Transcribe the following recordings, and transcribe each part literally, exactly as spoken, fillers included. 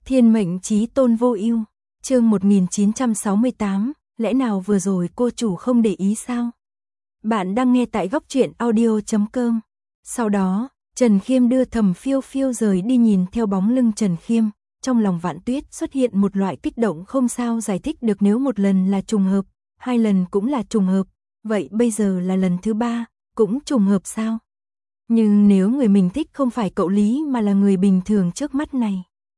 Thiên mệnh chí tôn vô ưu, chương một nghìn chín trăm sáu mươi tám, lẽ nào vừa rồi cô chủ không để ý sao? Bạn đang nghe tại góc truyện audio chấm com. Sau đó, Trần Khiêm đưa Thẩm Phiêu Phiêu rời đi, nhìn theo bóng lưng Trần Khiêm, trong lòng Vạn Tuyết xuất hiện một loại kích động không sao giải thích được. Nếu một lần là trùng hợp, hai lần cũng là trùng hợp, vậy bây giờ là lần thứ ba, cũng trùng hợp sao? Nhưng nếu người mình thích không phải cậu Lý mà là người bình thường trước mắt này,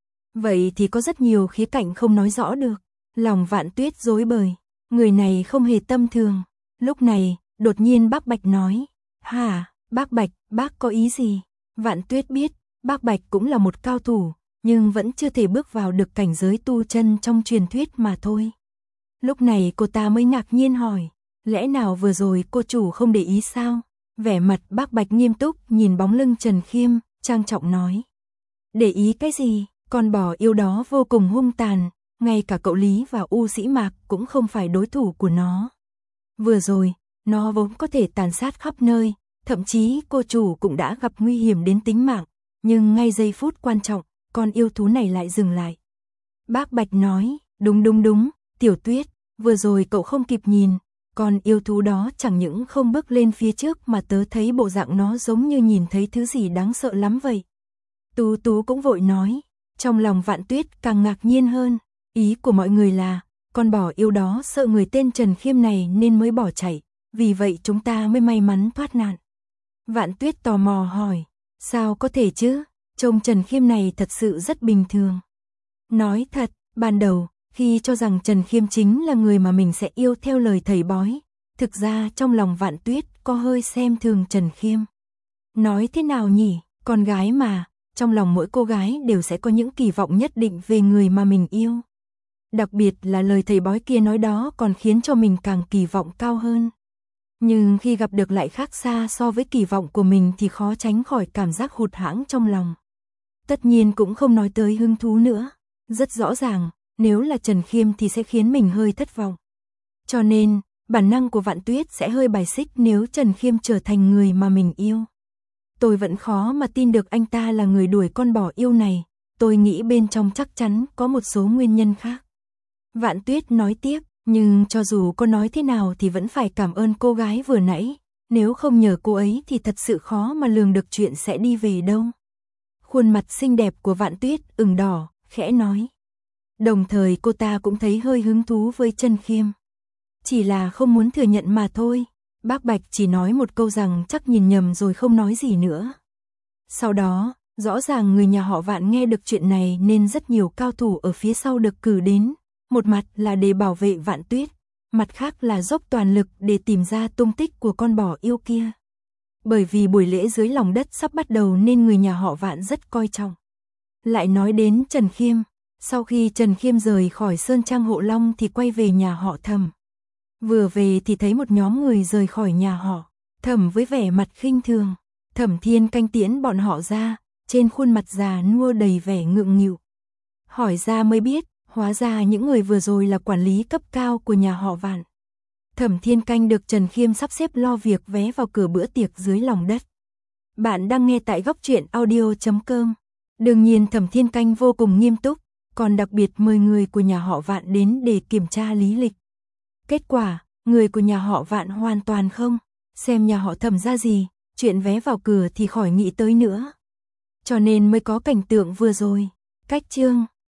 vậy thì có rất nhiều khía cạnh không nói rõ được. Lòng Vạn Tuyết rối bời, người này không hề tâm thường. Lúc này, đột nhiên bác Bạch nói, hả, bác Bạch, bác có ý gì? Vạn Tuyết biết, bác Bạch cũng là một cao thủ, nhưng vẫn chưa thể bước vào được cảnh giới tu chân trong truyền thuyết mà thôi. Lúc này cô ta mới ngạc nhiên hỏi, lẽ nào vừa rồi cô chủ không để ý sao? Vẻ mặt bác Bạch nghiêm túc nhìn bóng lưng Trần Khiêm, trang trọng nói, để ý cái gì? Con bò yêu đó vô cùng hung tàn, ngay cả cậu Lý và U Sĩ Mạc cũng không phải đối thủ của nó. Vừa rồi, nó vốn có thể tàn sát khắp nơi, thậm chí cô chủ cũng đã gặp nguy hiểm đến tính mạng, nhưng ngay giây phút quan trọng, con yêu thú này lại dừng lại. Bác Bạch nói, đúng đúng đúng, Tiểu Tuyết, vừa rồi cậu không kịp nhìn, con yêu thú đó chẳng những không bước lên phía trước mà tớ thấy bộ dạng nó giống như nhìn thấy thứ gì đáng sợ lắm vậy. Tú Tú cũng vội nói. Trong lòng Vạn Tuyết càng ngạc nhiên hơn, ý của mọi người là, con bò yêu đó sợ người tên Trần Khiêm này nên mới bỏ chạy, vì vậy chúng ta mới may mắn thoát nạn. Vạn Tuyết tò mò hỏi, sao có thể chứ, trông Trần Khiêm này thật sự rất bình thường. Nói thật, ban đầu, khi cho rằng Trần Khiêm chính là người mà mình sẽ yêu theo lời thầy bói, thực ra trong lòng Vạn Tuyết có hơi xem thường Trần Khiêm. Nói thế nào nhỉ, con gái mà, trong lòng mỗi cô gái đều sẽ có những kỳ vọng nhất định về người mà mình yêu. Đặc biệt là lời thầy bói kia nói đó còn khiến cho mình càng kỳ vọng cao hơn. Nhưng khi gặp được lại khác xa so với kỳ vọng của mình thì khó tránh khỏi cảm giác hụt hẫng trong lòng. Tất nhiên cũng không nói tới hứng thú nữa. Rất rõ ràng, nếu là Trần Khiêm thì sẽ khiến mình hơi thất vọng. Cho nên, bản năng của Vạn Tuyết sẽ hơi bài xích nếu Trần Khiêm trở thành người mà mình yêu. Tôi vẫn khó mà tin được anh ta là người đuổi con bò yêu này, tôi nghĩ bên trong chắc chắn có một số nguyên nhân khác. Vạn Tuyết nói tiếp, nhưng cho dù có nói thế nào thì vẫn phải cảm ơn cô gái vừa nãy, nếu không nhờ cô ấy thì thật sự khó mà lường được chuyện sẽ đi về đâu. Khuôn mặt xinh đẹp của Vạn Tuyết ửng đỏ, khẽ nói. Đồng thời cô ta cũng thấy hơi hứng thú với Trần Khiêm. Chỉ là không muốn thừa nhận mà thôi. Bác Bạch chỉ nói một câu rằng chắc nhìn nhầm rồi không nói gì nữa. Sau đó, rõ ràng người nhà họ Vạn nghe được chuyện này nên rất nhiều cao thủ ở phía sau được cử đến. Một mặt là để bảo vệ Vạn Tuyết, mặt khác là dốc toàn lực để tìm ra tung tích của con bò yêu kia. Bởi vì buổi lễ dưới lòng đất sắp bắt đầu nên người nhà họ Vạn rất coi trọng. Lại nói đến Trần Khiêm, sau khi Trần Khiêm rời khỏi Sơn Trang Hộ Long thì quay về nhà họ Thẩm. Vừa về thì thấy một nhóm người rời khỏi nhà họ Thẩm với vẻ mặt khinh thường. Thẩm Thiên Canh tiễn bọn họ ra, trên khuôn mặt già nua đầy vẻ ngượng nghịu. Hỏi ra mới biết, hóa ra những người vừa rồi là quản lý cấp cao của nhà họ Vạn. Thẩm Thiên Canh được Trần Khiêm sắp xếp lo việc vé vào cửa bữa tiệc dưới lòng đất. Bạn đang nghe tại góc truyện audio chấm com. Đương nhiên Thẩm Thiên Canh vô cùng nghiêm túc, còn đặc biệt mời người của nhà họ Vạn đến để kiểm tra lý lịch. Kết quả, người của nhà họ Vạn hoàn toàn không xem nhà họ Thẩm ra gì, chuyện vé vào cửa thì khỏi nghĩ tới nữa. Cho nên mới có cảnh tượng vừa rồi. Cách chương